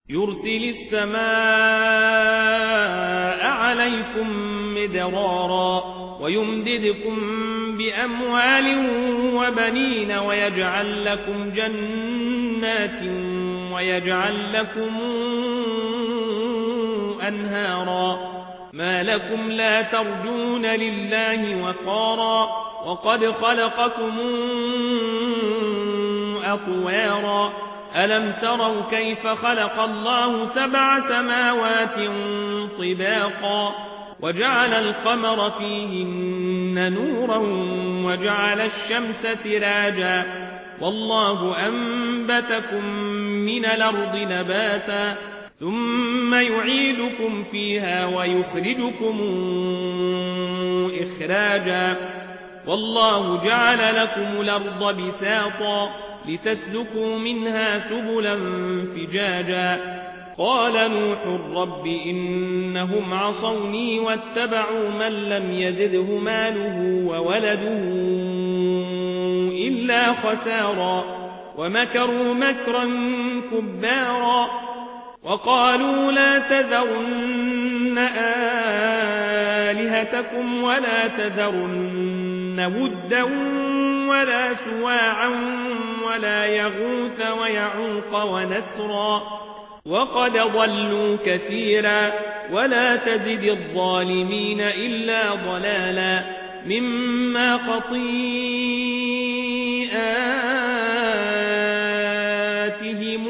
يرسل السماء عليكم مدرارا ويمددكم بأموال وبنين ويجعل لكم جنات ويجعل لكم أنهارا ما لكم لا ترجون لله وقارا وقد خلقكم أطوارا ألم تروا كيف خلق الله 7 سماوات طباقا وجعل القمر فيهن نورا وجعل الشمس سراجا والله أنبتكم من الأرض نباتا ثم يعيدكم فيها ويخرجكم إخراجا والله جعل لكم الأرض بساطا لتسلكوا منها سبلا فجاجا قال نوح رب إنهم عصوني واتبعوا من لم يزده ماله وولده إلا خسارا ومكروا مكرا كبارا وقالوا لا تذرن آلهتكم ولا تذرن ودا ولا سواعا ولا يغوث ويعوق ونسرا وقد ضلوا كثيرا ولا تزد الظالمين إلا ضلالا مما خطيئاتهم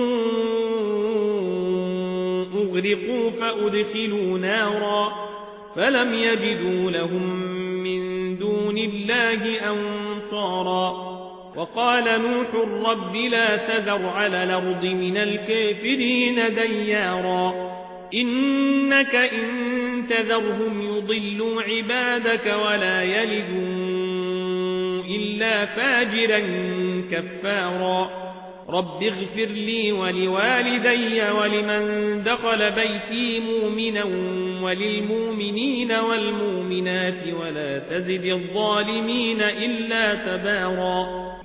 أغرقوا فأدخلوا نارا فلم يجدوا لهم من دون الله أنصارا وقال نوح رب لا تذر على الأرض من الكافرين ديارا إنك إن تذرهم يضلوا عبادك ولا يلدوا إلا فاجرا كفارا رب اغفر لي ولوالدي ولمن دخل بيتي مؤمنا وللمؤمنين والمؤمنات ولا تزد الظالمين إلا تبارا